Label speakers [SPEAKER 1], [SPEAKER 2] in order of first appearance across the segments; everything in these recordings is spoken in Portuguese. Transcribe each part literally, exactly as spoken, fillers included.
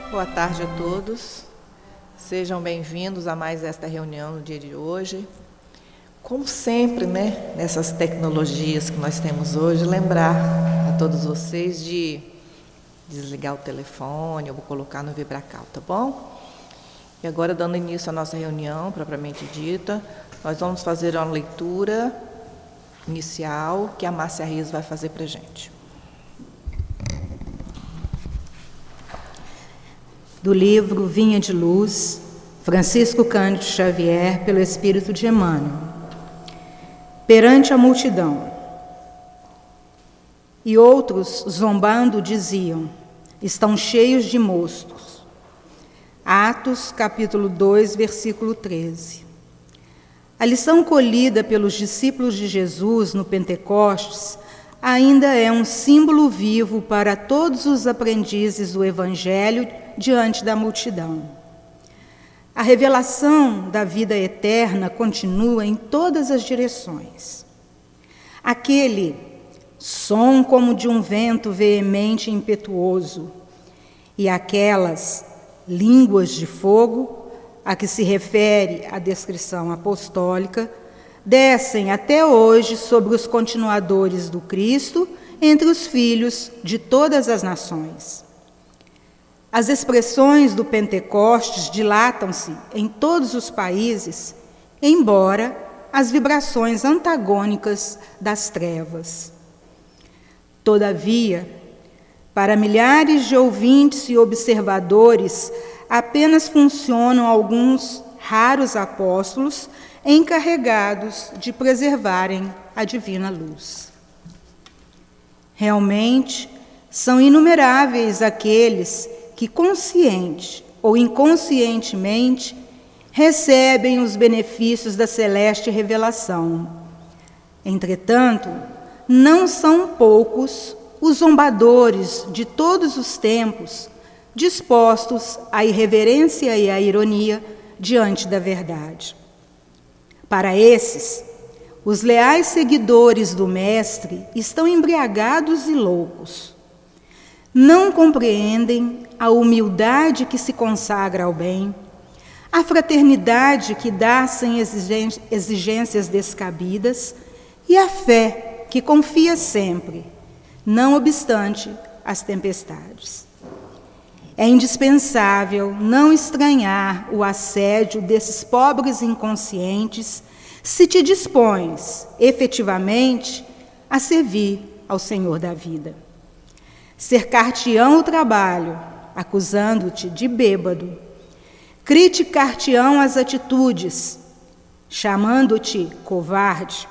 [SPEAKER 1] Boa tarde a todos. Sejam bem-vindos a mais esta reunião no dia de hoje. Como sempre, né, nessas tecnologias que nós temos hoje, lembrar a todos vocês de desligar o telefone, eu vou colocar no vibracal, tá bom? E agora, dando início à nossa reunião, propriamente dita, nós vamos fazer uma leitura inicial que a Márcia Rios vai fazer para a gente.
[SPEAKER 2] Do livro Vinha de Luz, Francisco Cândido Xavier, pelo Espírito de Emmanuel. Perante a multidão. E outros, zombando, diziam: estão cheios de mostos. Atos, capítulo dois, versículo treze. A lição colhida pelos discípulos de Jesus no Pentecostes ainda é um símbolo vivo para todos os aprendizes do Evangelho diante da multidão. A revelação da vida eterna continua em todas as direções. Aquele som como de um vento veemente e impetuoso, e aquelas línguas de fogo a que se refere a descrição apostólica, descem até hoje sobre os continuadores do Cristo entre os filhos de todas as nações. As expressões do Pentecostes dilatam-se em todos os países, embora as vibrações antagônicas das trevas. Todavia, para milhares de ouvintes e observadores, apenas funcionam alguns raros apóstolos encarregados de preservarem a divina luz. Realmente, são inumeráveis aqueles que, consciente ou inconscientemente, recebem os benefícios da celeste revelação. Entretanto, não são poucos os zombadores de todos os tempos, dispostos à irreverência e à ironia diante da verdade. Para esses, os leais seguidores do Mestre estão embriagados e loucos. Não compreendem a humildade que se consagra ao bem, a fraternidade que dá sem exigências descabidas e a fé que confia sempre, não obstante as tempestades. É indispensável não estranhar o assédio desses pobres inconscientes se te dispões, efetivamente, a servir ao Senhor da vida. Cercar-te-ão o trabalho, acusando-te de bêbado. Criticar-te-ão as atitudes, chamando-te covarde.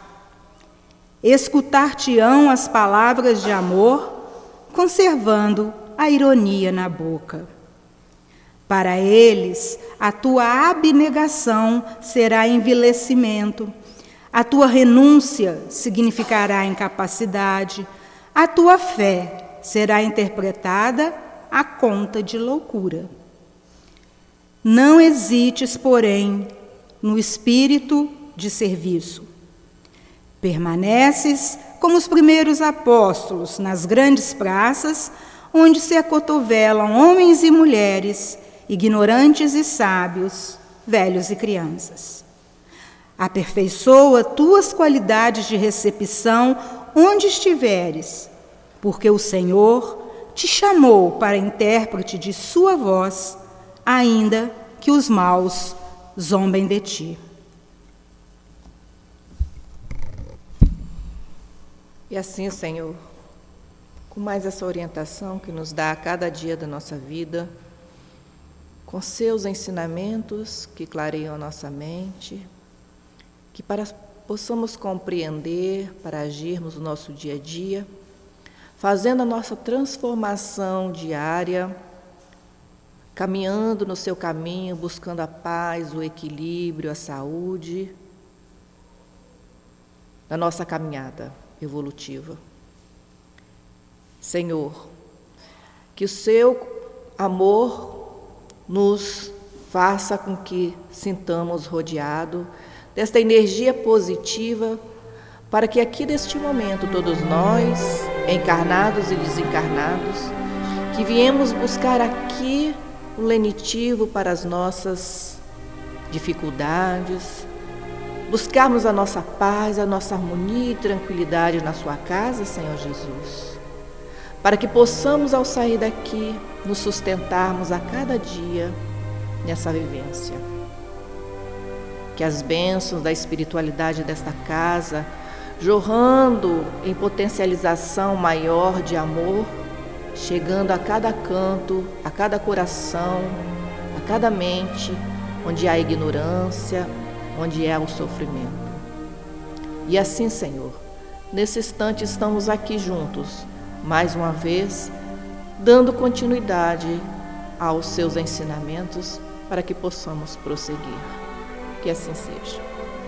[SPEAKER 2] Escutar-te-ão as palavras de amor, conservando a ironia na boca. Para eles, a tua abnegação será envilecimento, a tua renúncia significará incapacidade, a tua fé será interpretada à conta de loucura. Não hesites, porém, no espírito de serviço. Permaneces como os primeiros apóstolos nas grandes praças, onde se acotovelam homens e mulheres, ignorantes e sábios, velhos e crianças. Aperfeiçoa tuas qualidades de recepção onde estiveres, porque o Senhor te chamou para intérprete de sua voz, ainda que os maus zombem de ti.
[SPEAKER 1] E assim, Senhor, com mais essa orientação que nos dá a cada dia da nossa vida, com seus ensinamentos que clareiam a nossa mente, que para possamos compreender, para agirmos no nosso dia a dia, fazendo a nossa transformação diária, caminhando no seu caminho, buscando a paz, o equilíbrio, a saúde, na nossa caminhada evolutiva. Senhor, que o seu amor nos faça com que sintamos rodeado desta energia positiva, para que aqui neste momento todos nós, encarnados e desencarnados, que viemos buscar aqui um lenitivo para as nossas dificuldades, buscarmos a nossa paz, a nossa harmonia e tranquilidade na sua casa, Senhor Jesus, para que possamos, ao sair daqui, nos sustentarmos a cada dia nessa vivência. Que as bênçãos da espiritualidade desta casa, jorrando em potencialização maior de amor, chegando a cada canto, a cada coração, a cada mente, onde há ignorância, onde há o sofrimento. E assim, Senhor, nesse instante estamos aqui juntos, mais uma vez, dando continuidade aos seus ensinamentos para que possamos prosseguir. Que assim seja.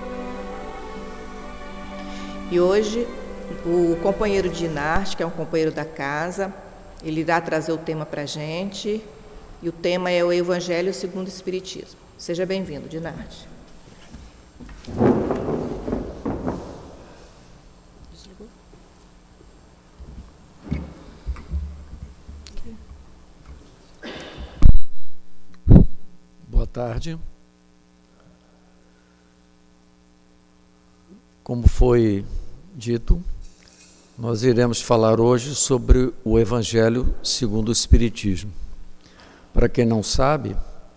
[SPEAKER 1] E hoje, o companheiro Dinarte, que é um companheiro da casa, ele irá trazer o tema para a gente, e o tema é o Evangelho segundo o Espiritismo. Seja bem-vindo, Dinarte.
[SPEAKER 3] Boa tarde. Como foi dito, nós iremos falar hoje sobre o Evangelho segundo o Espiritismo. Para quem não sabe,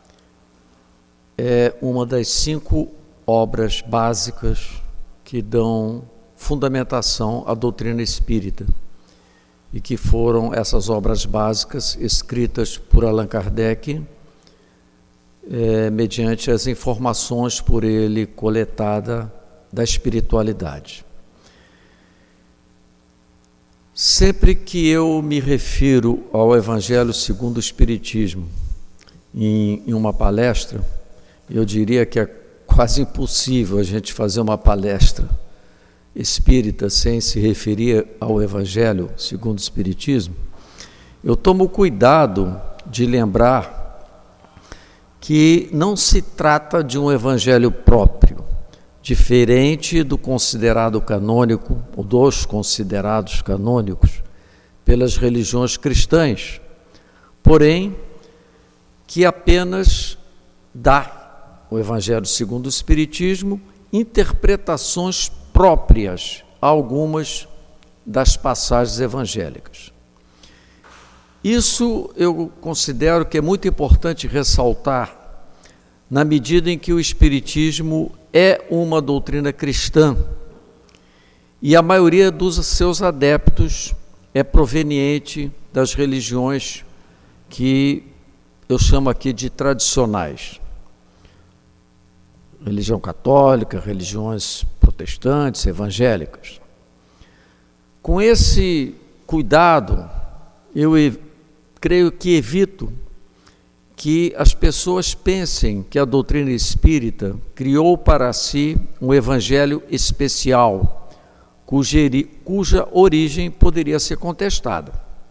[SPEAKER 3] é uma das cinco obras básicas que dão fundamentação à doutrina espírita e que foram essas obras básicas escritas por Allan Kardec, é, mediante as informações por ele coletadas da espiritualidade. Sempre que eu me refiro ao Evangelho segundo o Espiritismo em, em uma palestra, eu diria que é quase impossível a gente fazer uma palestra espírita sem se referir ao Evangelho segundo o Espiritismo. Eu tomo cuidado de lembrar que não se trata de um evangelho próprio, diferente do considerado canônico, ou dos considerados canônicos, pelas religiões cristãs, porém, que apenas dá, o Evangelho segundo o Espiritismo, interpretações próprias a algumas das passagens evangélicas. Isso eu considero que é muito importante ressaltar, na medida em que o Espiritismo é uma doutrina cristã e a maioria dos seus adeptos é proveniente das religiões que eu chamo aqui de tradicionais. Religião católica, religiões protestantes, evangélicas. Com esse cuidado, eu creio que evito que as pessoas pensem que a doutrina espírita criou para si um evangelho especial, cuja, cuja origem poderia ser contestada.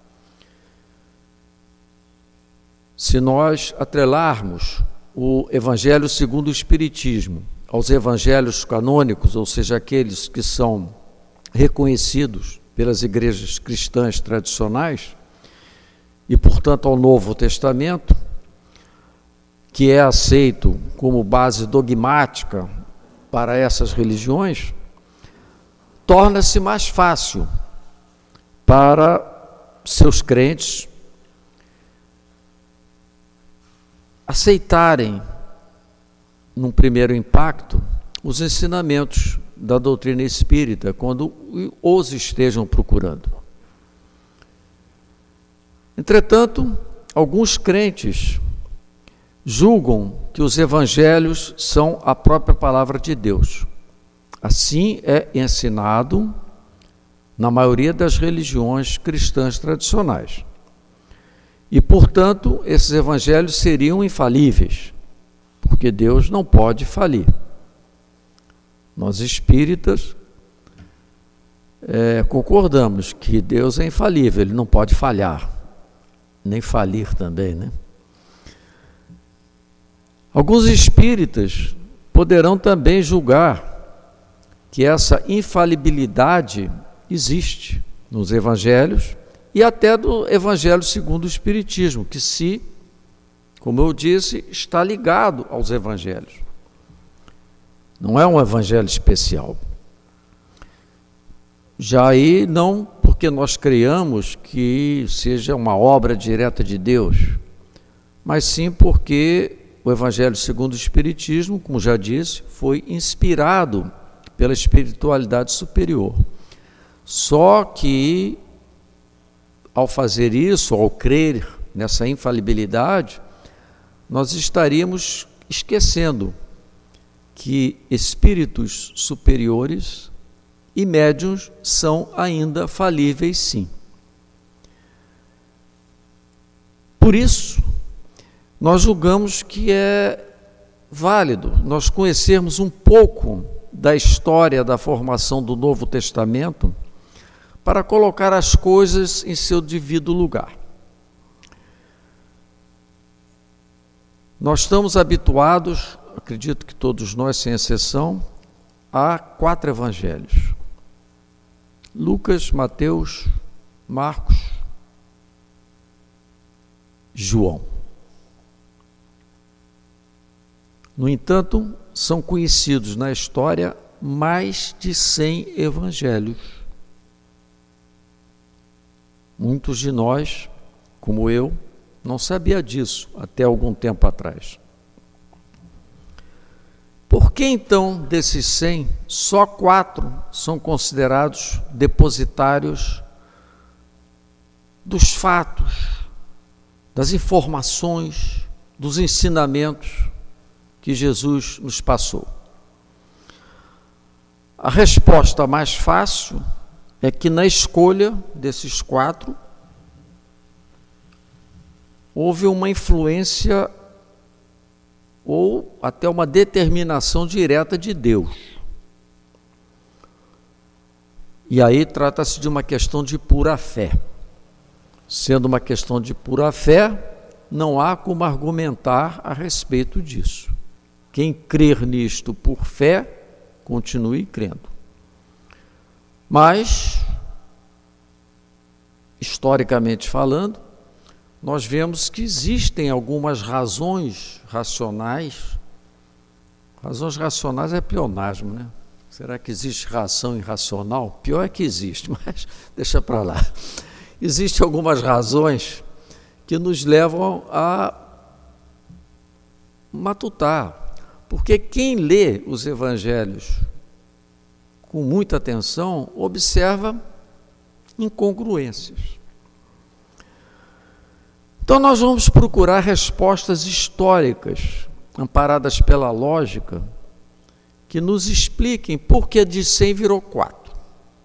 [SPEAKER 3] Se nós atrelarmos o Evangelho segundo o Espiritismo aos evangelhos canônicos, ou seja, aqueles que são reconhecidos pelas igrejas cristãs tradicionais, e, portanto, ao Novo Testamento, que é aceito como base dogmática para essas religiões, torna-se mais fácil para seus crentes aceitarem, num primeiro impacto, os ensinamentos da doutrina espírita, quando os estejam procurando. Entretanto, alguns crentes julgam que os evangelhos são a própria palavra de Deus. Assim é ensinado na maioria das religiões cristãs tradicionais. E, portanto, esses evangelhos seriam infalíveis, porque Deus não pode falir. Nós espíritas é, concordamos que Deus é infalível, Ele não pode falhar, nem falir também, né? Alguns espíritas poderão também julgar que essa infalibilidade existe nos evangelhos e até do Evangelho segundo o Espiritismo, que se como eu disse, está ligado aos evangelhos. Não é um evangelho especial. Já aí não porque nós criamos que seja uma obra direta de Deus, mas sim porque o Evangelho segundo o Espiritismo, como já disse, foi inspirado pela espiritualidade superior. Só que, ao fazer isso, ao crer nessa infalibilidade, nós estaríamos esquecendo que espíritos superiores e médiuns são ainda falíveis, sim. Por isso, nós julgamos que é válido nós conhecermos um pouco da história da formação do Novo Testamento para colocar as coisas em seu devido lugar. Nós estamos habituados, acredito que todos nós, sem exceção, a quatro evangelhos: Lucas, Mateus, Marcos, João. No entanto, são conhecidos na história mais de cem evangelhos. Muitos de nós, como eu, não sabia disso até algum tempo atrás. Por que então, desses cem, só quatro são considerados depositários dos fatos, das informações, dos ensinamentos que Jesus nos passou? A resposta mais fácil é que na escolha desses quatro houve uma influência ou até uma determinação direta de Deus. E aí trata-se de uma questão de pura fé. Sendo uma questão de pura fé, não há como argumentar a respeito disso. Quem crer nisto por fé, continue crendo. Mas, historicamente falando, nós vemos que existem algumas razões racionais. Razões racionais é pleonasmo, né? Será que existe razão irracional? Pior é que existe, mas deixa para lá. Existem algumas razões que nos levam a matutar, porque quem lê os evangelhos com muita atenção observa incongruências. Então nós vamos procurar respostas históricas, amparadas pela lógica, que nos expliquem por que de cem virou quatro.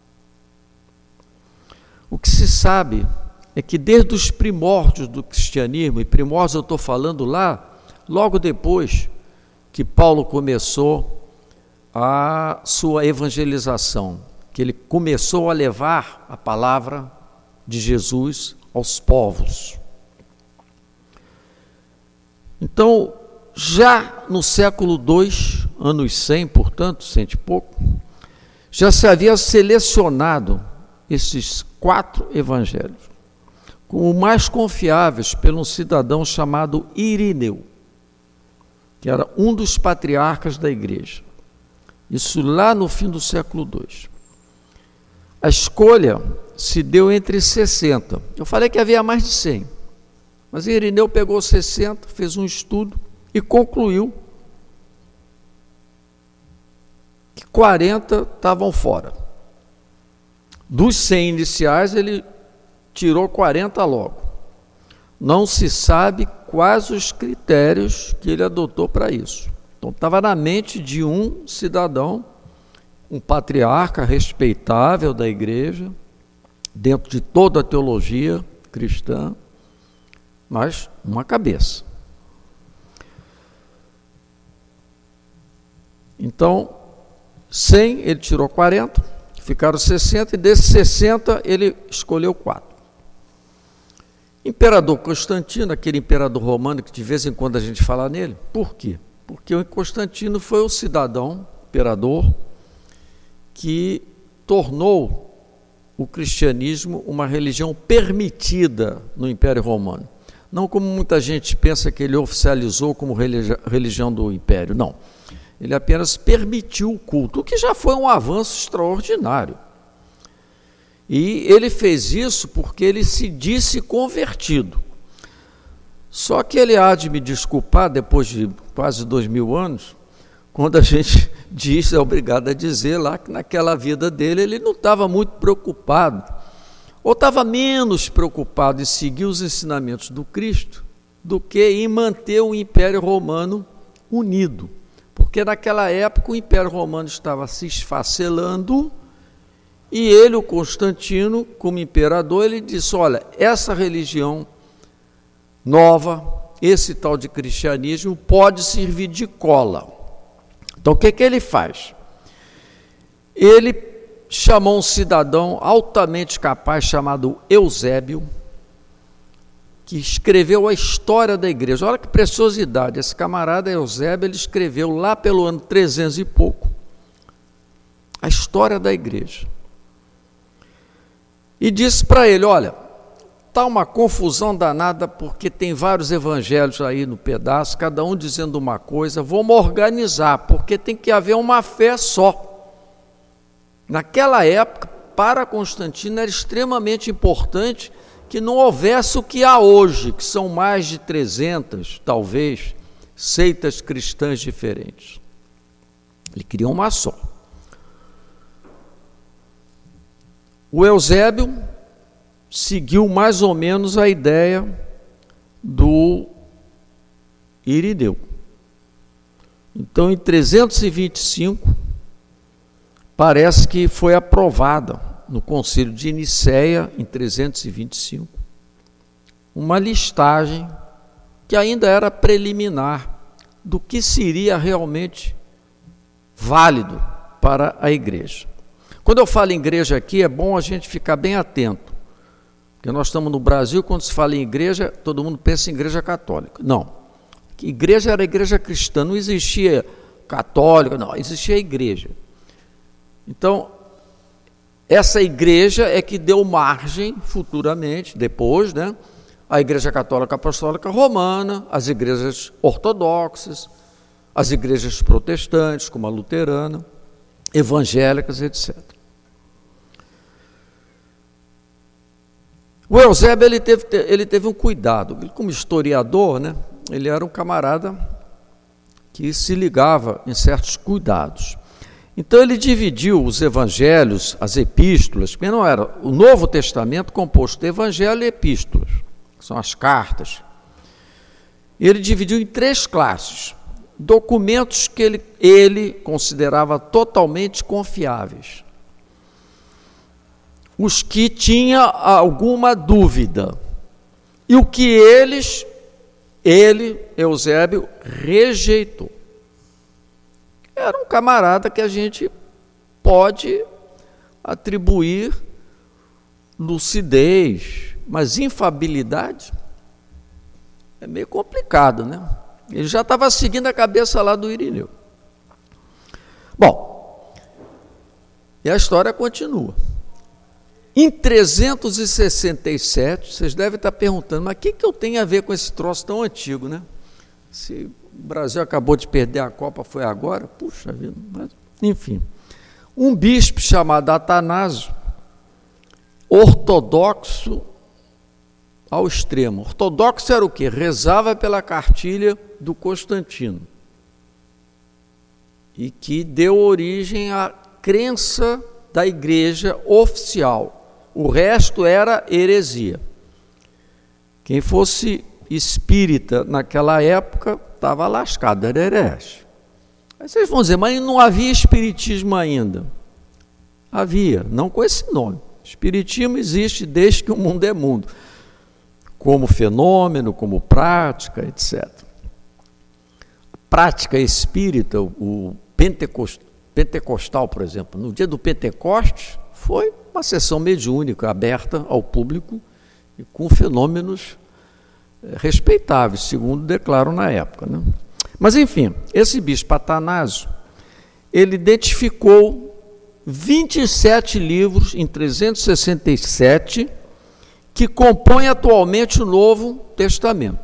[SPEAKER 3] O que se sabe é que desde os primórdios do cristianismo, e primórdios eu estou falando lá, logo depois que Paulo começou a sua evangelização, que ele começou a levar a palavra de Jesus aos povos. Então, já no século dois, anos cem, portanto, cento e pouco, já se havia selecionado esses quatro evangelhos como mais confiáveis por um cidadão chamado Irineu, que era um dos patriarcas da igreja. Isso lá no fim do século dois. A escolha se deu entre sessenta. Eu falei que havia mais de cem. Mas Irineu pegou sessenta, fez um estudo e concluiu que quarenta estavam fora. Dos cem iniciais, ele tirou quarenta logo. Não se sabe quais os critérios que ele adotou para isso. Então, estava na mente de um cidadão, um patriarca respeitável da igreja, dentro de toda a teologia cristã, mas uma cabeça. Então, cem, ele tirou quarenta, ficaram sessenta, e desses sessenta ele escolheu quatro. Imperador Constantino, aquele imperador romano que de vez em quando a gente fala nele, por quê? Porque o Constantino foi o cidadão, imperador, que tornou o cristianismo uma religião permitida no Império Romano. Não como muita gente pensa que ele oficializou como religi- religião do império, não. Ele apenas permitiu o culto, o que já foi um avanço extraordinário. E ele fez isso porque ele se disse convertido. Só que ele há de me desculpar, depois de quase dois mil anos, quando a gente diz, é obrigado a dizer lá, que naquela vida dele ele não estava muito preocupado, ou estava menos preocupado em seguir os ensinamentos do Cristo do que em manter o Império Romano unido. Porque naquela época o Império Romano estava se esfacelando e ele, o Constantino, como imperador, ele disse, olha, essa religião nova, esse tal de cristianismo, pode servir de cola. Então, o que, que ele faz? Ele chamou um cidadão altamente capaz, chamado Eusébio, que escreveu a história da igreja. Olha que preciosidade, esse camarada Eusébio, ele escreveu lá pelo ano trezentos e pouco, a história da igreja. E disse para ele, olha, está uma confusão danada, porque tem vários evangelhos aí no pedaço, cada um dizendo uma coisa, vamos organizar, porque tem que haver uma fé só. Naquela época, para Constantino, era extremamente importante que não houvesse o que há hoje, que são mais de trezentas, talvez, seitas cristãs diferentes. Ele queria uma só. O Eusébio seguiu mais ou menos a ideia do Irineu. Então, em trezentos e vinte e cinco, parece que foi aprovada no Concílio de Nicéia, em trezentos e vinte e cinco, uma listagem que ainda era preliminar do que seria realmente válido para a igreja. Quando eu falo em igreja aqui, é bom a gente ficar bem atento, porque nós estamos no Brasil, quando se fala em igreja, todo mundo pensa em igreja católica. Não, igreja era igreja cristã, não existia católica, não, existia igreja. Então, essa igreja é que deu margem futuramente, depois, né, à Igreja Católica Apostólica Romana, as igrejas ortodoxas, as igrejas protestantes, como a luterana, evangélicas, etcétera. O Eusébio, ele teve, ele teve um cuidado, ele, como historiador, né, ele era um camarada que se ligava em certos cuidados. Então ele dividiu os evangelhos, as epístolas, porque não era o Novo Testamento composto de evangelho e epístolas, que são as cartas. Ele dividiu em três classes, documentos que ele, ele considerava totalmente confiáveis. Os que tinha alguma dúvida, e o que eles, ele, Eusébio, rejeitou. Era um camarada que a gente pode atribuir lucidez, mas infabilidade é meio complicado, né? Ele já estava seguindo a cabeça lá do Irineu. Bom, e a história continua. Em trezentos e sessenta e sete, vocês devem estar perguntando, mas o que, que eu tenho a ver com esse troço tão antigo, né? Se o Brasil acabou de perder a Copa, foi agora? Puxa vida, mas, enfim. Um bispo chamado Atanásio, ortodoxo ao extremo. Ortodoxo era o quê? Rezava pela cartilha do Constantino, e que deu origem à crença da igreja oficial. O resto era heresia. Quem fosse espírita naquela época estava lascado, era herege. Aí vocês vão dizer, mas não havia espiritismo ainda. Havia, não com esse nome. Espiritismo existe desde que o mundo é mundo, como fenômeno, como prática, etcétera. A prática espírita, o pentecostal, pentecostal, por exemplo, no dia do Pentecostes, foi uma sessão mediúnica aberta ao público e com fenômenos respeitáveis, segundo declaram na época, né? Mas, enfim, esse bispo Atanásio, ele identificou vinte e sete livros em trezentos e sessenta e sete que compõem atualmente o Novo Testamento.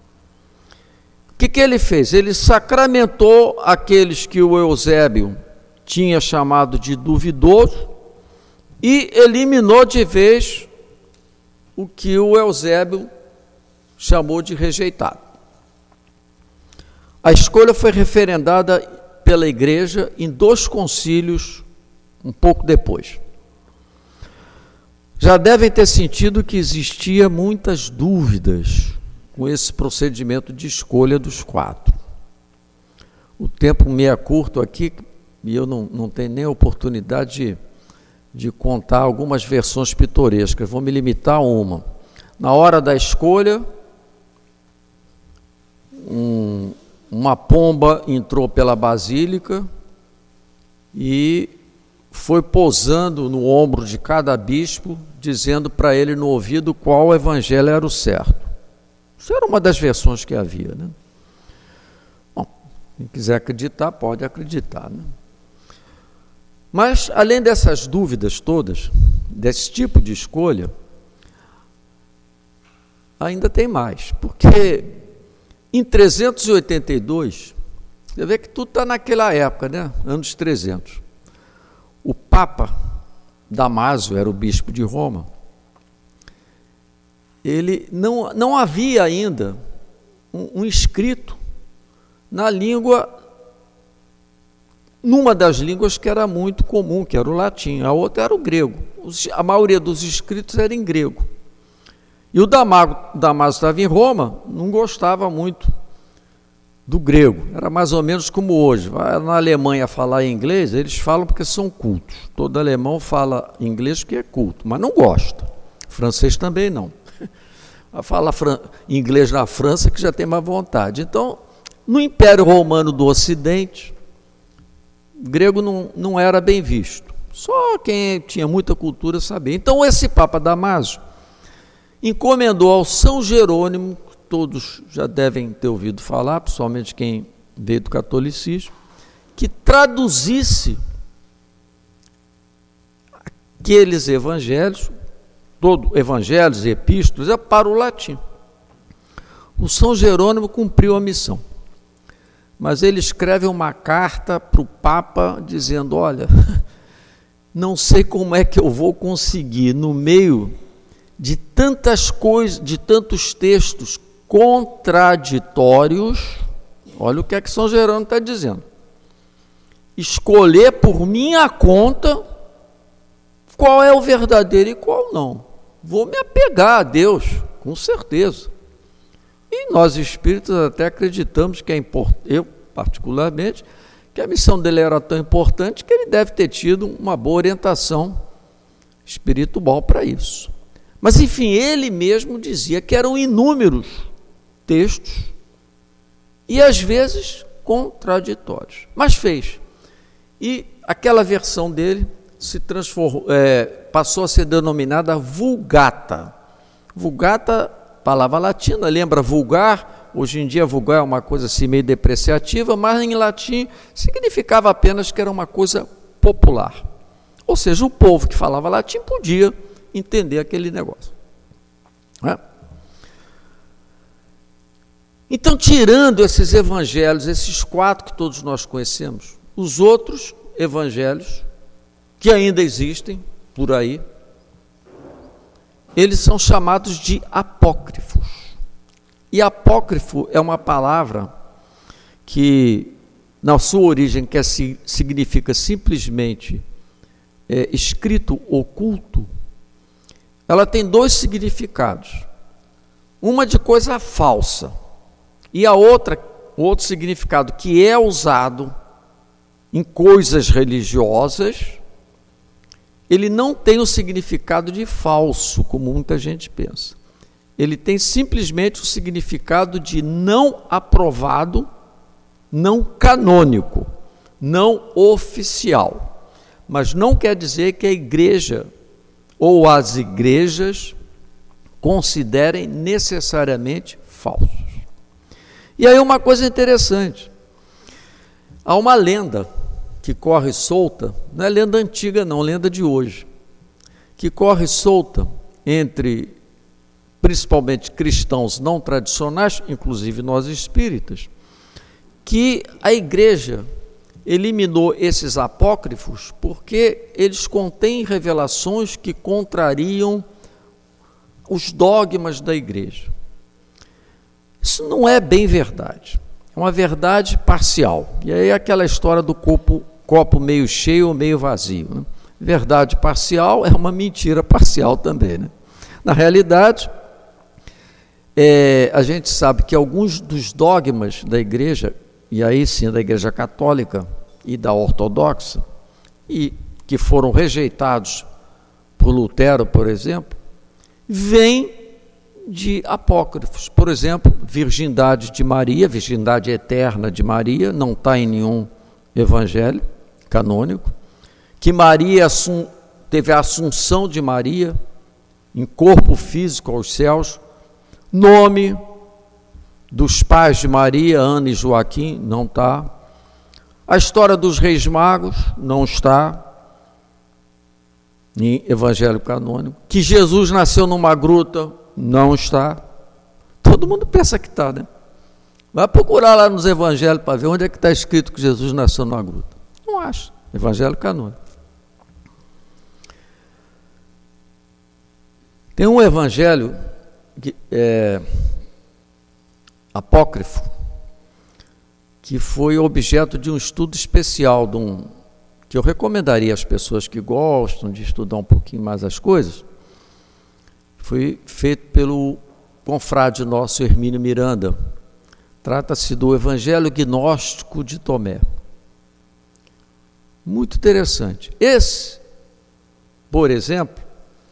[SPEAKER 3] O que, que ele fez? Ele sacramentou aqueles que o Eusébio tinha chamado de duvidoso e eliminou de vez o que o Eusébio chamou de rejeitado. A escolha foi referendada pela Igreja em dois concílios um pouco depois. Já devem ter sentido que existia muitas dúvidas com esse procedimento de escolha dos quatro. O tempo me é curto aqui e eu não, não tenho nem a oportunidade de, de contar algumas versões pitorescas, vou me limitar a uma. Na hora da escolha, um, uma pomba entrou pela basílica e foi pousando no ombro de cada bispo, dizendo para ele no ouvido qual evangelho era o certo. Isso era uma das versões que havia, né? Bom, quem quiser acreditar, pode acreditar, né? Mas, além dessas dúvidas todas, desse tipo de escolha, ainda tem mais, porque em trezentos e oitenta e dois, você vê que tudo está naquela época, né? Anos trezentos. O Papa Damásio, era o bispo de Roma, ele não, não havia ainda um, um escrito na língua, numa das línguas que era muito comum, que era o latim, a outra era o grego. Os, a maioria dos escritos era em grego. E o Damásio estava em Roma, não gostava muito do grego, era mais ou menos como hoje. Vai na Alemanha falar inglês, eles falam porque são cultos. Todo alemão fala inglês porque é culto, mas não gosta. Francês também não. Fala inglês na França que já tem mais vontade. Então, no Império Romano do Ocidente, o grego não, não era bem visto. Só quem tinha muita cultura sabia. Então, esse Papa Damásio encomendou ao São Jerônimo, todos já devem ter ouvido falar, principalmente quem veio do catolicismo, que traduzisse aqueles evangelhos, todos evangelhos e epístolas, para o latim. O São Jerônimo cumpriu a missão, mas ele escreve uma carta para o Papa dizendo, olha, não sei como é que eu vou conseguir, no meio de tantas coisas, de tantos textos contraditórios, olha o que é que São Jerônimo está dizendo, escolher por minha conta qual é o verdadeiro e qual não. Vou me apegar a Deus, com certeza. E nós espíritas até acreditamos que é importante, eu particularmente, que a missão dele era tão importante que ele deve ter tido uma boa orientação espiritual para isso. Mas, enfim, ele mesmo dizia que eram inúmeros textos e, às vezes, contraditórios. Mas fez. E aquela versão dele se transformou, é, passou a ser denominada Vulgata. Vulgata, palavra latina, lembra vulgar? Hoje em dia, vulgar é uma coisa assim meio depreciativa, mas em latim significava apenas que era uma coisa popular. Ou seja, o povo que falava latim podia entender aquele negócio. É? Então, tirando esses evangelhos, esses quatro que todos nós conhecemos, os outros evangelhos que ainda existem por aí, eles são chamados de apócrifos. E apócrifo é uma palavra que, na sua origem, que significa simplesmente é, escrito oculto, ela tem dois significados. Uma de coisa falsa e a outra, outro significado que é usado em coisas religiosas, ele não tem o significado de falso, como muita gente pensa. Ele tem simplesmente o significado de não aprovado, não canônico, não oficial. Mas não quer dizer que a igreja ou as igrejas considerem necessariamente falsos. E aí uma coisa interessante, há uma lenda que corre solta, não é lenda antiga não, lenda de hoje, que corre solta entre principalmente cristãos não tradicionais, inclusive nós espíritas, que a igreja eliminou esses apócrifos porque eles contêm revelações que contrariam os dogmas da igreja. Isso não é bem verdade, é uma verdade parcial. E aí é aquela história do copo, copo meio cheio ou meio vazio, né? Verdade parcial é uma mentira parcial também, né? Na realidade, é, a gente sabe que alguns dos dogmas da igreja, e aí sim da igreja católica e da ortodoxa, e que foram rejeitados por Lutero, por exemplo, vêm de apócrifos. Por exemplo, virgindade de Maria, virgindade eterna de Maria, não está em nenhum evangelho canônico. Que Maria assum, teve a assunção de Maria em corpo físico aos céus. Nome dos pais de Maria, Ana e Joaquim, não está. A história dos reis magos não está em evangelho canônico. Que Jesus nasceu numa gruta, não está. Todo mundo pensa que está, né? Vai procurar lá nos evangelhos para ver onde é que está escrito que Jesus nasceu numa gruta. Não acha. Evangelho canônico. Tem um evangelho que, é, apócrifo, que foi objeto de um estudo especial, de um, que eu recomendaria às pessoas que gostam de estudar um pouquinho mais as coisas. Foi feito pelo confrade nosso Hermínio Miranda. Trata-se do Evangelho Gnóstico de Tomé. Muito interessante. Esse, por exemplo,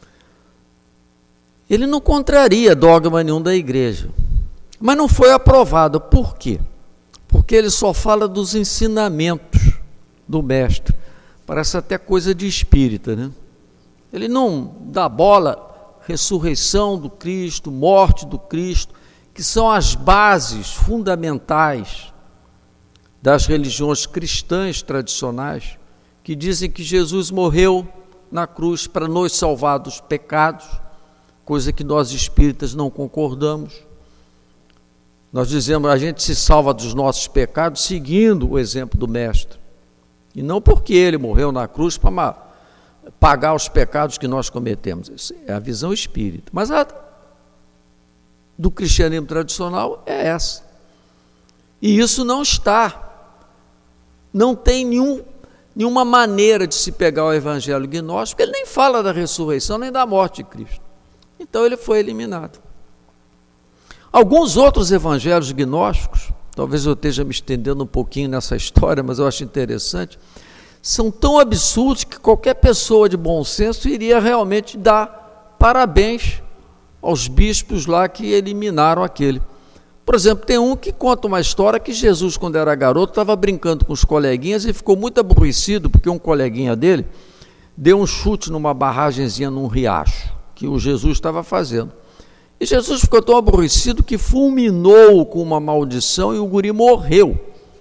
[SPEAKER 3] ele não contraria dogma nenhum da igreja, mas não foi aprovado. Por quê? Porque ele só fala dos ensinamentos do mestre. Parece até coisa de espírita, né? Ele não dá bola, ressurreição do Cristo, morte do Cristo, que são as bases fundamentais das religiões cristãs tradicionais, que dizem que Jesus morreu na cruz para nos salvar dos pecados, coisa que nós espíritas não concordamos. Nós dizemos, a gente se salva dos nossos pecados seguindo o exemplo do mestre, e não porque ele morreu na cruz para pagar os pecados que nós cometemos. Essa é a visão espírita. Mas a do cristianismo tradicional é essa. E isso não está, não tem nenhum, nenhuma maneira de se pegar o evangelho gnóstico, ele nem fala da ressurreição, nem da morte de Cristo. Então ele foi eliminado. Alguns outros evangelhos gnósticos, talvez eu esteja me estendendo um pouquinho nessa história, mas eu acho interessante, são tão absurdos que qualquer pessoa de bom senso iria realmente dar parabéns aos bispos lá que eliminaram aquele. Por exemplo, tem um que conta uma história que Jesus, quando era garoto, estava brincando com os coleguinhas e ficou muito aborrecido porque um coleguinha dele deu um chute numa barragenzinha num riacho que o Jesus estava fazendo. E Jesus ficou tão aborrecido que fulminou com uma maldição e o guri morreu.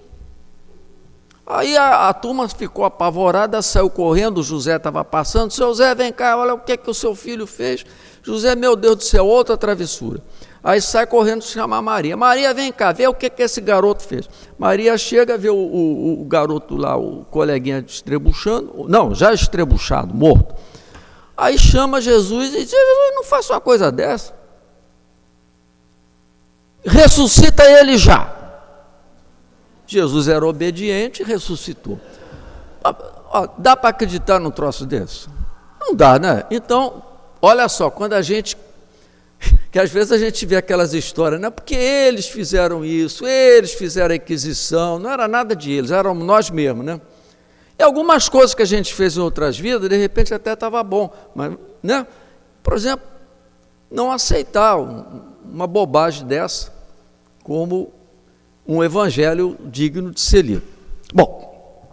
[SPEAKER 3] Aí a, a turma ficou apavorada, saiu correndo, o José estava passando, seu Zé, vem cá, olha o que é que o seu filho fez. José, meu Deus do céu, outra travessura. Aí sai correndo chamar Maria. Maria, vem cá, vê o que é que esse garoto fez. Maria chega, vê o, o, o garoto lá, o coleguinha estrebuchando, não, já estrebuchado, morto. Aí chama Jesus e diz, Jesus, não faça uma coisa dessa. Ressuscita ele já. Jesus era obediente e ressuscitou. Ó, dá para acreditar num troço desse? Não dá, né? Então, olha só, quando a gente, que às vezes a gente vê aquelas histórias, né? Porque eles fizeram isso, eles fizeram a aquisição, não era nada de eles, éramos nós mesmos, né? E algumas coisas que a gente fez em outras vidas, de repente até estava bom, mas, né? Por exemplo, não aceitar uma bobagem dessa como um evangelho digno de ser lido. Bom,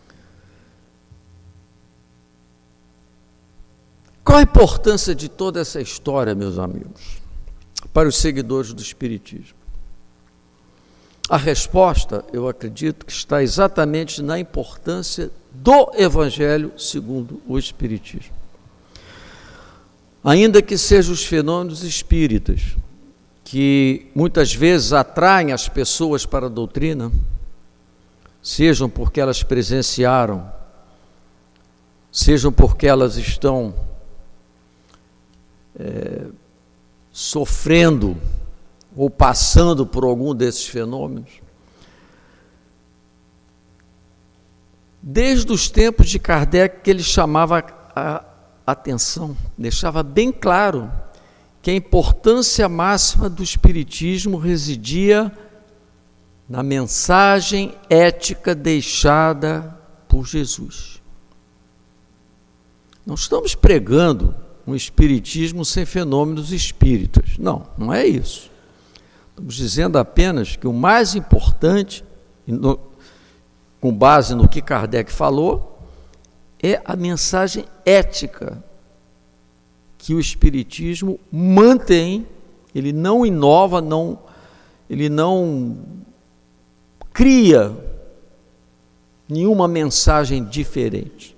[SPEAKER 3] qual a importância de toda essa história, meus amigos, para os seguidores do Espiritismo? A resposta, eu acredito, que está exatamente na importância do Evangelho segundo o Espiritismo. ainda que sejam os fenômenos espíritas, que muitas vezes atraem as pessoas para a doutrina, sejam porque elas presenciaram, sejam porque elas estão é, sofrendo ou passando por algum desses fenômenos. Desde os tempos de Kardec, que ele chamava a atenção, deixava bem claro que a importância máxima do Espiritismo residia na mensagem ética deixada por Jesus. Não estamos pregando um Espiritismo sem fenômenos espíritas. Não, não é isso. Estamos dizendo apenas que o mais importante, no, com base no que Kardec falou, é a mensagem ética que o Espiritismo mantém. Ele não inova, não, ele não cria nenhuma mensagem diferente.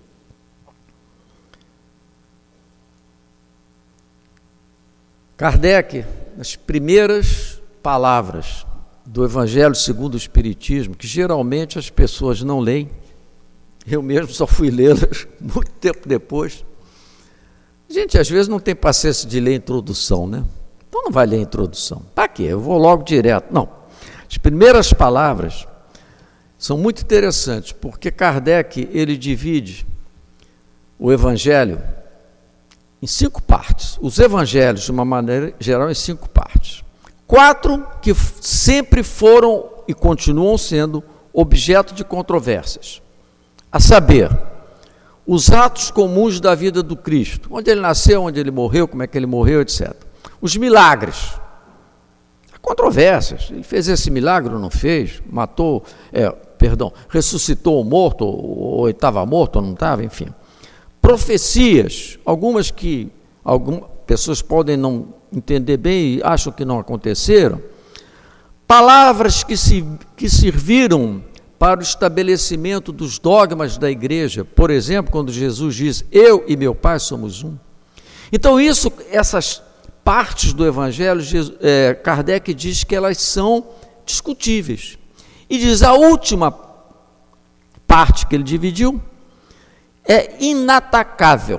[SPEAKER 3] Kardec, nas primeiras palavras do Evangelho segundo o Espiritismo, que geralmente as pessoas não leem, eu mesmo só fui lê-las muito tempo depois. A gente às vezes não tem paciência de ler a introdução, né? Então não vai ler a introdução. Para quê? Eu vou logo direto. Não. As primeiras palavras são muito interessantes, porque Kardec, ele divide o Evangelho em cinco partes. Os Evangelhos, de uma maneira geral, em cinco partes. Quatro que sempre foram e continuam sendo objeto de controvérsias. A saber, os atos comuns da vida do Cristo, onde ele nasceu, onde ele morreu, como é que ele morreu, etcétera. Os milagres, há controvérsias, ele fez esse milagre ou não fez, matou, é, perdão, ressuscitou o morto, ou estava morto ou não estava, enfim. Profecias, algumas que algumas pessoas podem não entender bem e acham que não aconteceram. Palavras que, se, que serviram para o estabelecimento dos dogmas da igreja, por exemplo, quando Jesus diz, eu e meu Pai somos um. Então isso, essas partes do Evangelho, Jesus, é, Kardec diz que elas são discutíveis. E diz, a última parte que ele dividiu é inatacável.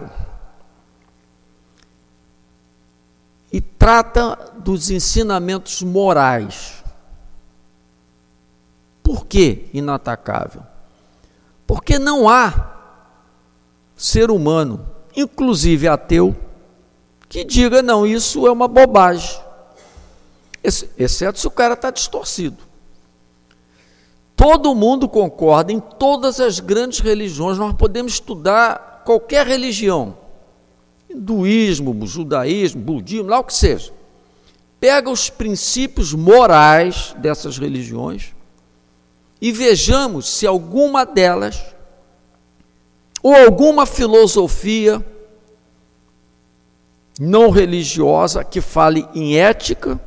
[SPEAKER 3] E trata dos ensinamentos morais. Por que inatacável? Porque não há ser humano, inclusive ateu, que diga, não, isso é uma bobagem, exceto se o cara está distorcido. Todo mundo concorda, em todas as grandes religiões, nós podemos estudar qualquer religião, hinduísmo, judaísmo, budismo, lá o que seja. Pega os princípios morais dessas religiões e vejamos se alguma delas, ou alguma filosofia não religiosa que fale em ética,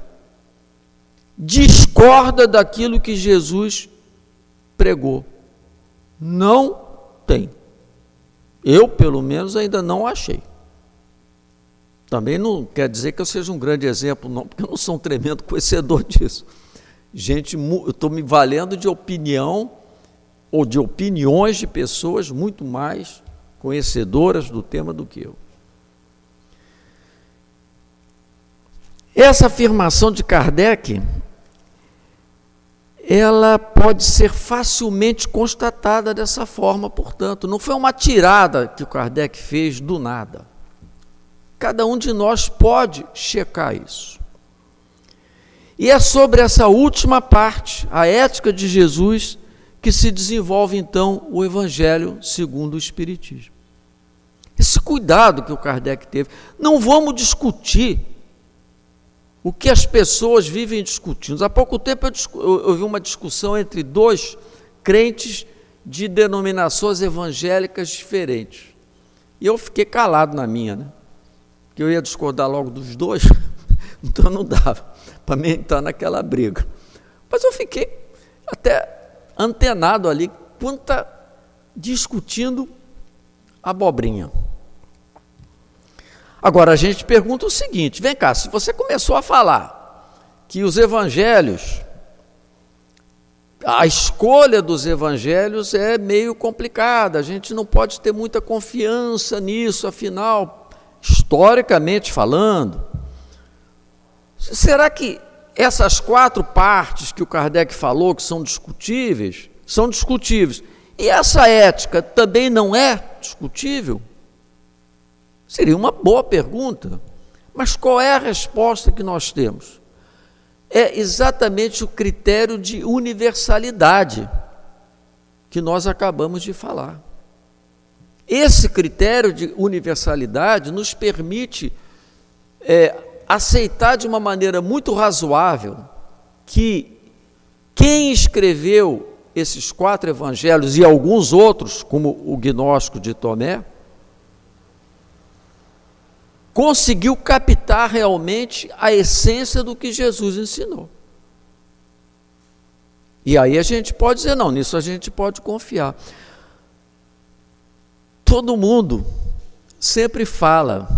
[SPEAKER 3] discorda daquilo que Jesus pregou. Não tem. Eu, pelo menos, ainda não achei. Também não quer dizer que eu seja um grande exemplo, não, porque eu não sou um tremendo conhecedor disso. Gente, eu estou me valendo de opinião ou de opiniões de pessoas muito mais conhecedoras do tema do que eu. Essa afirmação de Kardec, ela pode ser facilmente constatada dessa forma, portanto, não foi uma tirada que o Kardec fez do nada. Cada um de nós pode checar isso. E é sobre essa última parte, a ética de Jesus, que se desenvolve então o Evangelho segundo o Espiritismo. Esse cuidado que o Kardec teve. Não vamos discutir o que as pessoas vivem discutindo. Há pouco tempo eu, eu, eu vi uma discussão entre dois crentes de denominações evangélicas diferentes. E eu fiquei calado na minha, né? Porque eu ia discordar logo dos dois, então não dava para mim entrar naquela briga. Mas eu fiquei até antenado ali, quando está discutindo abobrinha. Agora a gente pergunta o seguinte, vem cá, se você começou a falar que os evangelhos, a escolha dos evangelhos é meio complicada, a gente não pode ter muita confiança nisso, afinal, historicamente falando, será que essas quatro partes que o Kardec falou que são discutíveis, são discutíveis, e essa ética também não é discutível? Seria uma boa pergunta, mas qual é a resposta que nós temos? É exatamente o critério de universalidade que nós acabamos de falar. Esse critério de universalidade nos permite é, aceitar de uma maneira muito razoável que quem escreveu esses quatro evangelhos e alguns outros, como o Gnóstico de Tomé, conseguiu captar realmente a essência do que Jesus ensinou. E aí a gente pode dizer, não, nisso a gente pode confiar. Todo mundo sempre fala,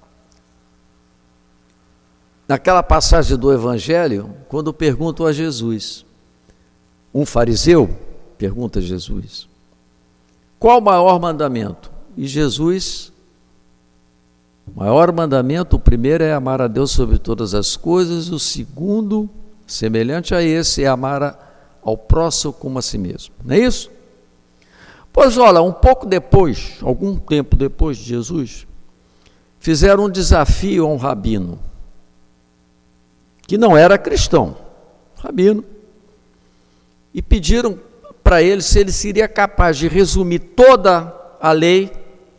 [SPEAKER 3] naquela passagem do Evangelho, quando perguntam a Jesus, um fariseu pergunta a Jesus, qual o maior mandamento? E Jesus, o maior mandamento, o primeiro é amar a Deus sobre todas as coisas, o segundo, semelhante a esse, é amar ao próximo como a si mesmo. Não é isso? Pois olha, um pouco depois, algum tempo depois de Jesus, fizeram um desafio a um rabino, que não era cristão, rabino, e pediram para ele se ele seria capaz de resumir toda a lei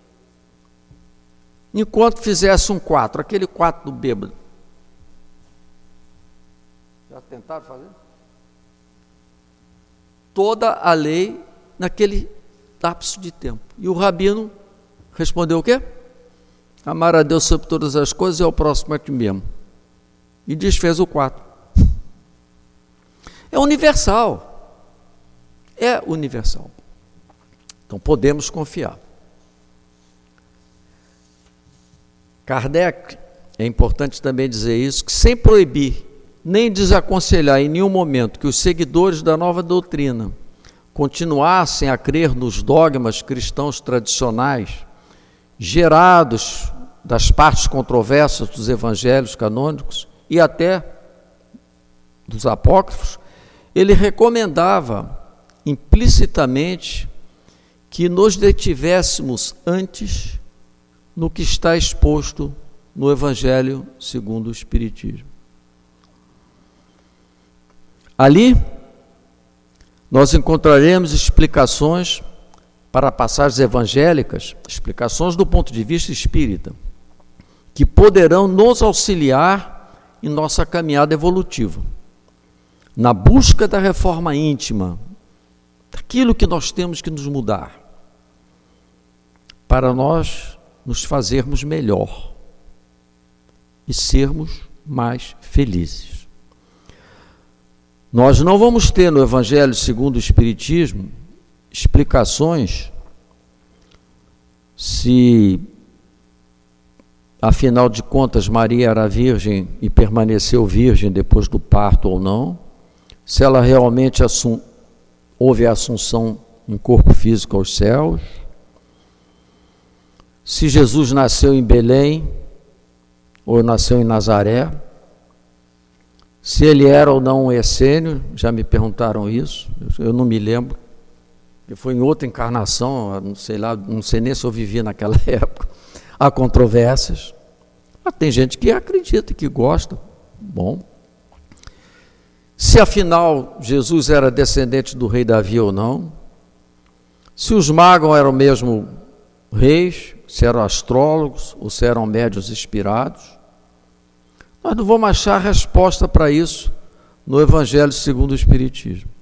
[SPEAKER 3] enquanto fizesse um quatro, aquele quatro do bêbado. Já tentaram fazer? Toda a lei naquele lapso de tempo. E o rabino respondeu o quê? Amar a Deus sobre todas as coisas e ao próximo a ti mesmo. E desfez o quatro. É universal. É universal. Então podemos confiar. Kardec, é importante também dizer isso, que sem proibir, nem desaconselhar em nenhum momento que os seguidores da nova doutrina continuassem a crer nos dogmas cristãos tradicionais, gerados das partes controversas dos evangelhos canônicos e até dos apócrifos, ele recomendava implicitamente que nos detivéssemos antes no que está exposto no Evangelho segundo o Espiritismo. Ali, nós encontraremos explicações para passagens evangélicas, explicações do ponto de vista espírita, que poderão nos auxiliar em nossa caminhada evolutiva, na busca da reforma íntima, daquilo que nós temos que nos mudar, para nós nos fazermos melhor e sermos mais felizes. Nós não vamos ter no Evangelho segundo o Espiritismo explicações se, afinal de contas, Maria era virgem e permaneceu virgem depois do parto ou não, se ela realmente assum, houve a assunção em corpo físico aos céus, se Jesus nasceu em Belém ou nasceu em Nazaré, se ele era ou não um essênio, já me perguntaram isso, eu não me lembro, foi em outra encarnação, não sei lá, não sei nem se eu vivia naquela época, há controvérsias, mas tem gente que acredita, que gosta, bom. Se afinal Jesus era descendente do rei Davi ou não, se os magos eram mesmo reis, se eram astrólogos ou se eram médiuns inspirados, nós não vamos achar resposta para isso no Evangelho segundo o Espiritismo.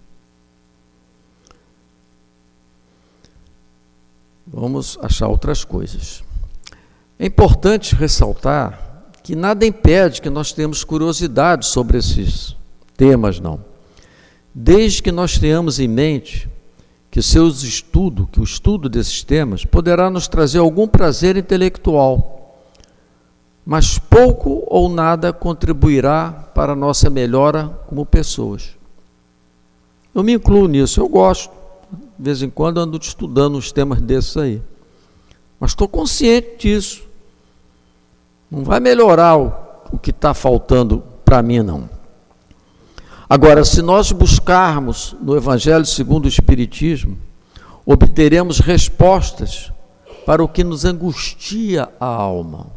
[SPEAKER 3] Vamos achar outras coisas. É importante ressaltar que nada impede que nós tenhamos curiosidade sobre esses temas, não. Desde que nós tenhamos em mente que seus estudo, que o estudo desses temas poderá nos trazer algum prazer intelectual, mas pouco ou nada contribuirá para a nossa melhora como pessoas. Eu me incluo nisso, eu gosto. De vez em quando ando estudando uns temas desses aí. Mas estou consciente disso. Não vai melhorar o, o que está faltando para mim, não. Agora, se nós buscarmos no Evangelho segundo o Espiritismo, obteremos respostas para o que nos angustia a alma,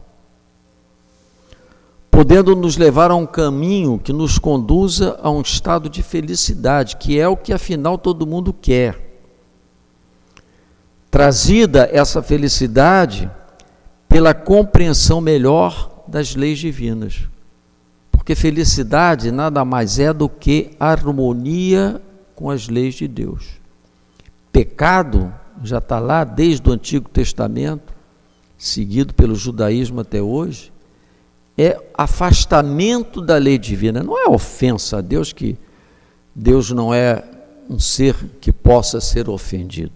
[SPEAKER 3] podendo nos levar a um caminho que nos conduza a um estado de felicidade, que é o que afinal todo mundo quer. Trazida essa felicidade pela compreensão melhor das leis divinas. Porque felicidade nada mais é do que harmonia com as leis de Deus. Pecado já está lá desde o Antigo Testamento, seguido pelo judaísmo até hoje, é afastamento da lei divina. Não é ofensa a Deus, que Deus não é um ser que possa ser ofendido.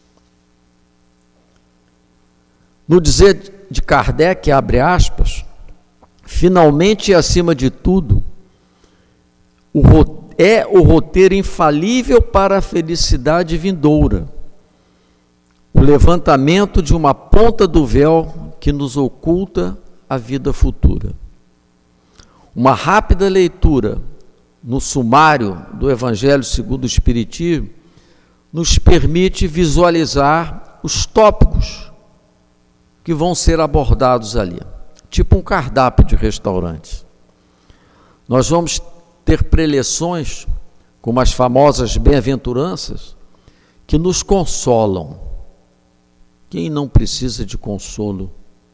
[SPEAKER 3] No dizer de Kardec, abre aspas, finalmente e acima de tudo, o, é o roteiro infalível para a felicidade vindoura, o levantamento de uma ponta do véu que nos oculta a vida futura. Uma rápida leitura no sumário do Evangelho segundo o Espiritismo nos permite visualizar os tópicos que vão ser abordados ali, tipo um cardápio de restaurantes. Nós vamos ter preleções, como as famosas bem-aventuranças, que nos consolam. Quem não precisa de consolo?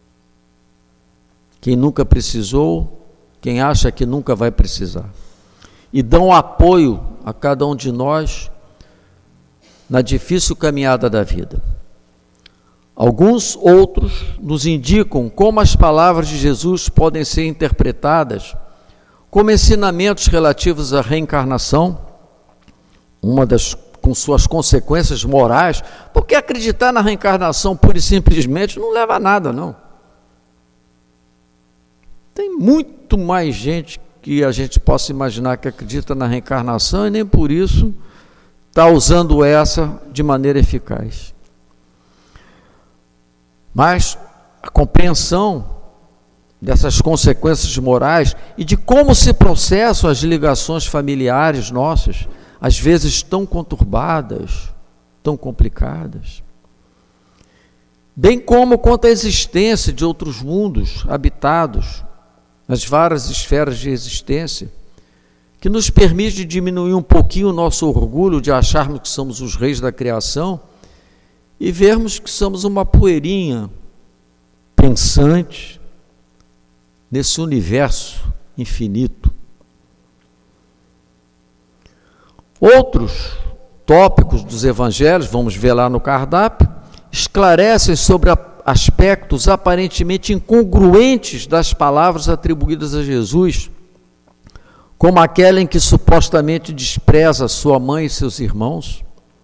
[SPEAKER 3] Quem nunca precisou, quem acha que nunca vai precisar. E dão apoio a cada um de nós na difícil caminhada da vida. Alguns outros nos indicam como as palavras de Jesus podem ser interpretadas como ensinamentos relativos à reencarnação, uma das com suas consequências morais, porque acreditar na reencarnação pura e simplesmente não leva a nada, não. Tem muito mais gente que a gente possa imaginar que acredita na reencarnação e nem por isso está usando essa de maneira eficaz. Mas a compreensão dessas consequências morais e de como se processam as ligações familiares nossas, às vezes tão conturbadas, tão complicadas, bem como quanto à existência de outros mundos habitados nas várias esferas de existência, que nos permite diminuir um pouquinho o nosso orgulho de acharmos que somos os reis da criação e vermos que somos uma poeirinha pensante nesse universo infinito. Outros tópicos dos evangelhos, vamos ver lá no cardápio, esclarecem sobre aspectos aparentemente incongruentes das palavras atribuídas a Jesus, como aquela em que supostamente despreza sua mãe e seus irmãos.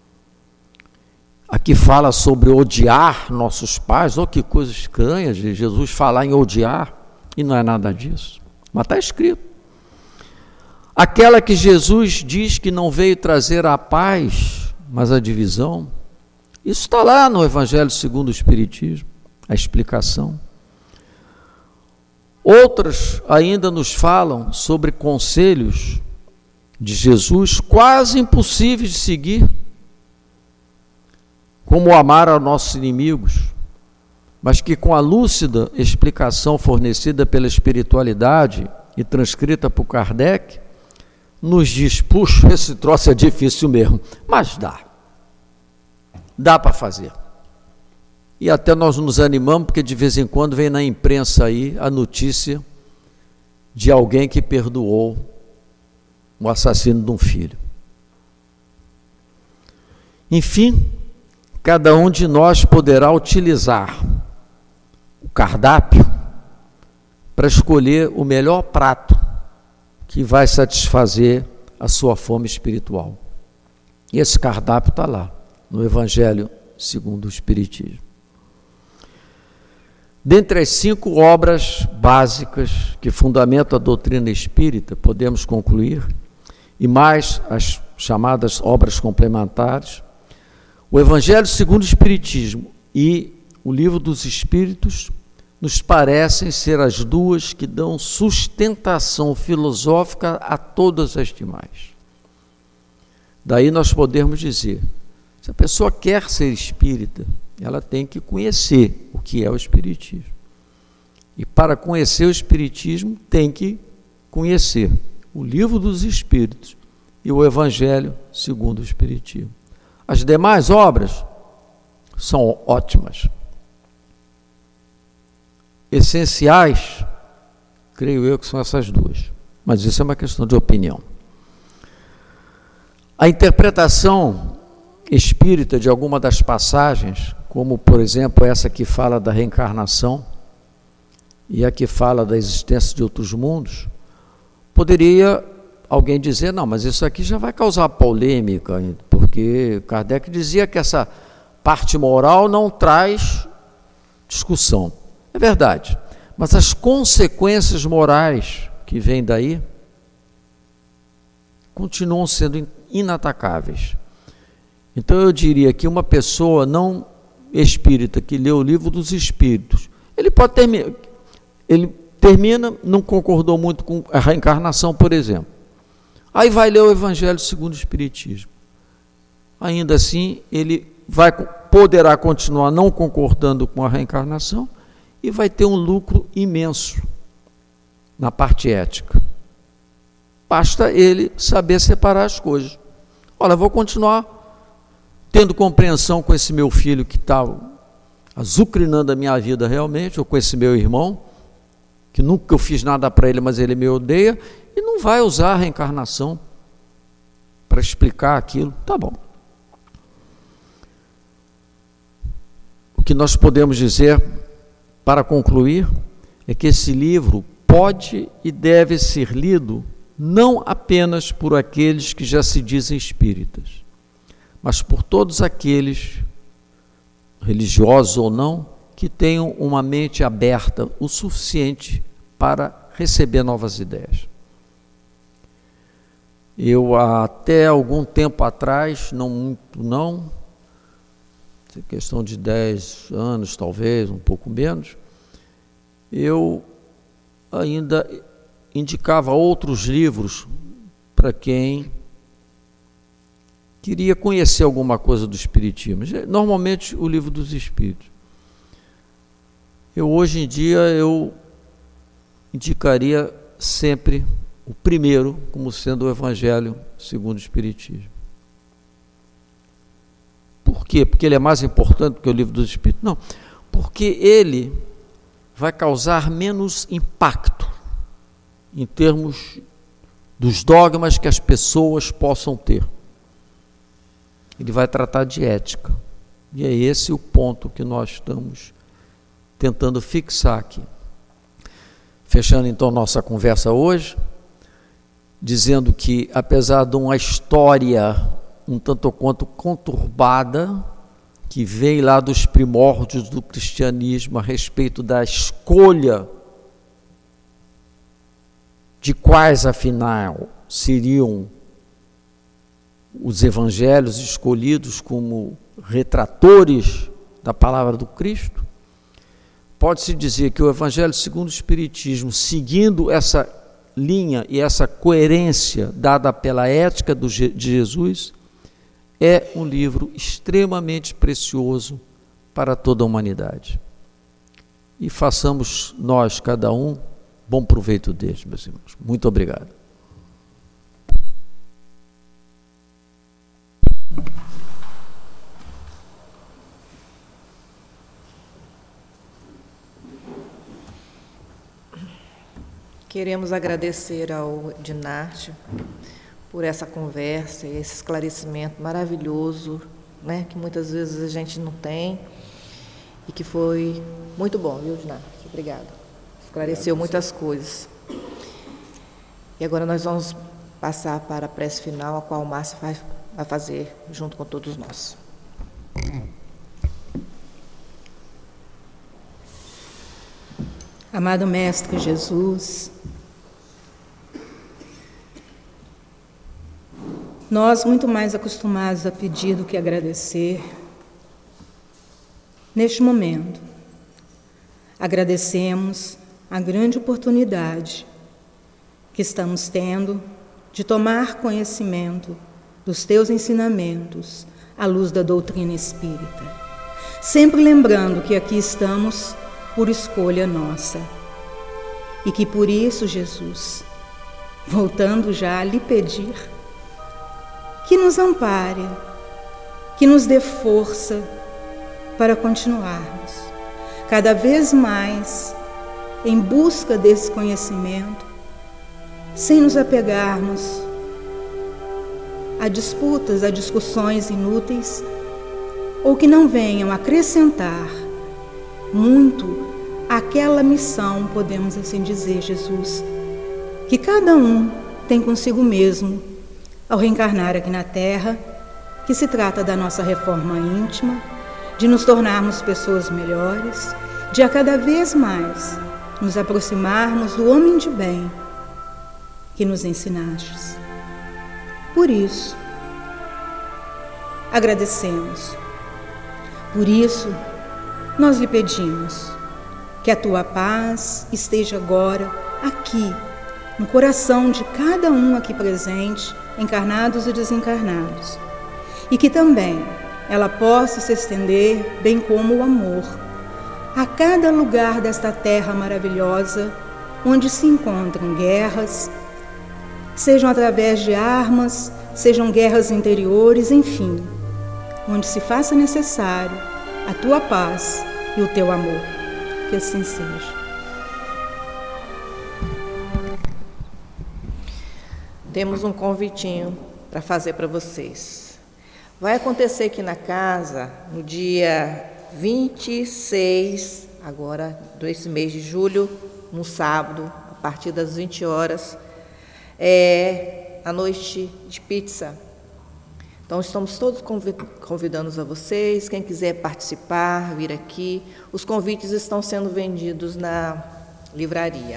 [SPEAKER 3] Aqui fala sobre odiar nossos pais. Oh, que coisa estranha de Jesus falar em odiar, e não é nada disso, mas está escrito. Aquela que Jesus diz que não veio trazer a paz, mas a divisão. Isso está lá no Evangelho segundo o Espiritismo, a explicação. Outras ainda nos falam sobre conselhos de Jesus quase impossíveis de seguir, como amar aos nossos inimigos, mas que com a lúcida explicação fornecida pela espiritualidade e transcrita por Kardec, nos diz, puxa, esse troço é difícil mesmo, mas dá, dá para fazer. E até nós nos animamos, porque de vez em quando vem na imprensa aí a notícia de alguém que perdoou o assassino de um filho. Enfim, cada um de nós poderá utilizar o cardápio para escolher o melhor prato que vai satisfazer a sua fome espiritual. E esse cardápio está lá, no Evangelho segundo o Espiritismo. Dentre as cinco obras básicas que fundamentam a doutrina espírita, podemos concluir, e mais as chamadas obras complementares, o Evangelho segundo o Espiritismo e o Livro dos Espíritos nos parecem ser as duas que dão sustentação filosófica a todas as demais. Daí nós podemos dizer, se a pessoa quer ser espírita, ela tem que conhecer o que é o Espiritismo. E para conhecer o Espiritismo, tem que conhecer o Livro dos Espíritos e o Evangelho segundo o Espiritismo. As demais obras são ótimas. Essenciais, creio eu que são essas duas. Mas isso é uma questão de opinião. A interpretação espírita de alguma das passagens, como por exemplo essa que fala da reencarnação e a que fala da existência de outros mundos, poderia alguém dizer, não, mas isso aqui já vai causar polêmica, porque Kardec dizia que essa parte moral não traz discussão. É verdade, mas as consequências morais que vêm daí continuam sendo inatacáveis. Então eu diria que uma pessoa não espírita que lê o Livro dos Espíritos, ele pode terminar, ele termina, não concordou muito com a reencarnação, por exemplo. Aí vai ler o Evangelho segundo o Espiritismo. Ainda assim, ele vai, poderá continuar não concordando com a reencarnação e vai ter um lucro imenso na parte ética. Basta ele saber separar as coisas. Olha, vou continuar tendo compreensão com esse meu filho que está azucrinando a minha vida realmente, ou com esse meu irmão, que nunca eu fiz nada para ele, mas ele me odeia, e não vai usar a reencarnação para explicar aquilo. Tá bom. O que nós podemos dizer, para concluir, é que esse livro pode e deve ser lido não apenas por aqueles que já se dizem espíritas, mas por todos aqueles, religiosos ou não, que tenham uma mente aberta o suficiente para receber novas ideias. Eu, até algum tempo atrás, não muito não, questão de dez anos talvez, um pouco menos, eu ainda indicava outros livros para quem queria conhecer alguma coisa do Espiritismo, normalmente o Livro dos Espíritos. Eu hoje em dia eu indicaria sempre o primeiro como sendo o Evangelho segundo o Espiritismo. Por quê? Porque ele é mais importante que o Livro dos Espíritos? Não, porque ele vai causar menos impacto em termos dos dogmas que as pessoas possam ter. Ele vai tratar de ética. E é esse o ponto que nós estamos tentando fixar aqui. Fechando então nossa conversa hoje, dizendo que apesar de uma história um tanto quanto conturbada, que vem lá dos primórdios do cristianismo a respeito da escolha de quais afinal seriam os evangelhos escolhidos como retratores da palavra do Cristo, pode-se dizer que o Evangelho segundo o Espiritismo, seguindo essa linha e essa coerência dada pela ética do, de Jesus, é um livro extremamente precioso para toda a humanidade. E façamos nós, cada um, bom proveito dele, meus irmãos. Muito obrigado.
[SPEAKER 1] Queremos agradecer ao Dinarte por essa conversa, esse esclarecimento maravilhoso, né, que muitas vezes a gente não tem, e que foi muito bom, viu, Dinarte? Obrigada. Esclareceu muitas coisas. E agora nós vamos passar para a prece final, a qual o Márcio vai, vai fazer junto com todos nós.
[SPEAKER 2] Amado Mestre Jesus, nós, muito mais acostumados a pedir do que agradecer, neste momento, agradecemos a grande oportunidade que estamos tendo de tomar conhecimento dos teus ensinamentos à luz da doutrina espírita, sempre lembrando que aqui estamos por escolha nossa e que por isso, Jesus, voltando já a lhe pedir, que nos ampare, que nos dê força para continuarmos cada vez mais em busca desse conhecimento, sem nos apegarmos a disputas, a discussões inúteis ou que não venham acrescentar muito àquela missão, podemos assim dizer, Jesus, que cada um tem consigo mesmo ao reencarnar aqui na Terra, que se trata da nossa reforma íntima, de nos tornarmos pessoas melhores, de a cada vez mais nos aproximarmos do homem de bem que nos ensinastes. Por isso, agradecemos. Por isso, nós lhe pedimos que a tua paz esteja agora aqui, no coração de cada um aqui presente, encarnados e desencarnados, e que também ela possa se estender, bem como o amor, a cada lugar desta terra maravilhosa, onde se encontram guerras, sejam através de armas, sejam guerras interiores, enfim, onde se faça necessário a tua paz e o teu amor. Que assim seja.
[SPEAKER 1] Temos um convitinho para fazer para vocês. Vai acontecer aqui na casa, no dia vinte e seis, agora, desse mês de julho, no sábado, a partir das vinte horas, é a noite de pizza. Então, estamos todos convidando a vocês, quem quiser participar, vir aqui. Os convites estão sendo vendidos na livraria.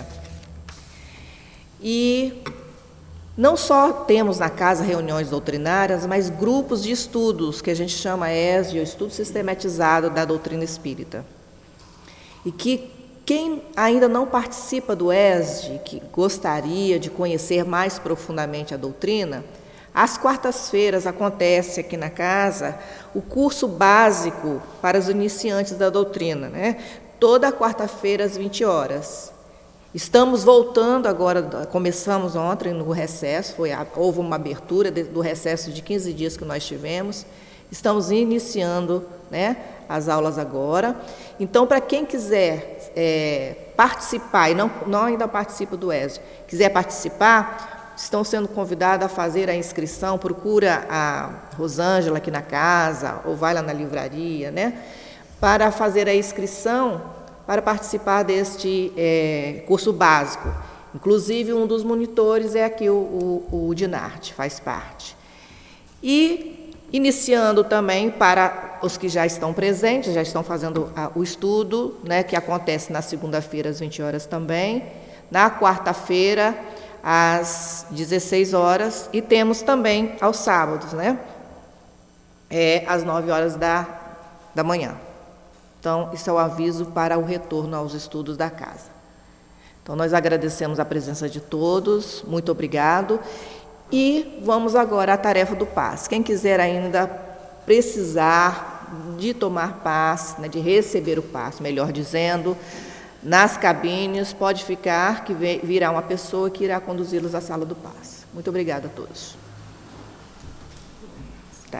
[SPEAKER 1] E não só temos na casa reuniões doutrinárias, mas grupos de estudos, que a gente chama E S D, o Estudo Sistematizado da Doutrina Espírita. E que quem ainda não participa do E S D, que gostaria de conhecer mais profundamente a doutrina, às quartas-feiras acontece aqui na casa o curso básico para os iniciantes da doutrina, né? Toda quarta-feira às vinte horas. Estamos voltando agora, começamos ontem no recesso, foi, houve uma abertura de, do recesso de quinze dias que nós tivemos, estamos iniciando, né, as aulas agora. Então, para quem quiser é, participar, e não, não ainda participa do E S D, quiser participar, estão sendo convidados a fazer a inscrição, procura a Rosângela aqui na casa, ou vai lá na livraria, né, para fazer a inscrição, para participar deste é, curso básico. Inclusive, um dos monitores é aqui o, o, o Dinarte, faz parte. E iniciando também para os que já estão presentes, já estão fazendo a, o estudo, né, que acontece na segunda-feira às vinte horas também, na quarta-feira às dezesseis horas, e temos também aos sábados, né, é, às nove horas da, da manhã. Então, isso é o aviso para o retorno aos estudos da casa. Então, nós agradecemos a presença de todos, muito obrigado. E vamos agora à tarefa do passe. Quem quiser ainda precisar de tomar passe, né, de receber o passe, melhor dizendo, nas cabines, pode ficar, que virá uma pessoa que irá conduzi-los à sala do passe. Muito obrigada a todos. Tá.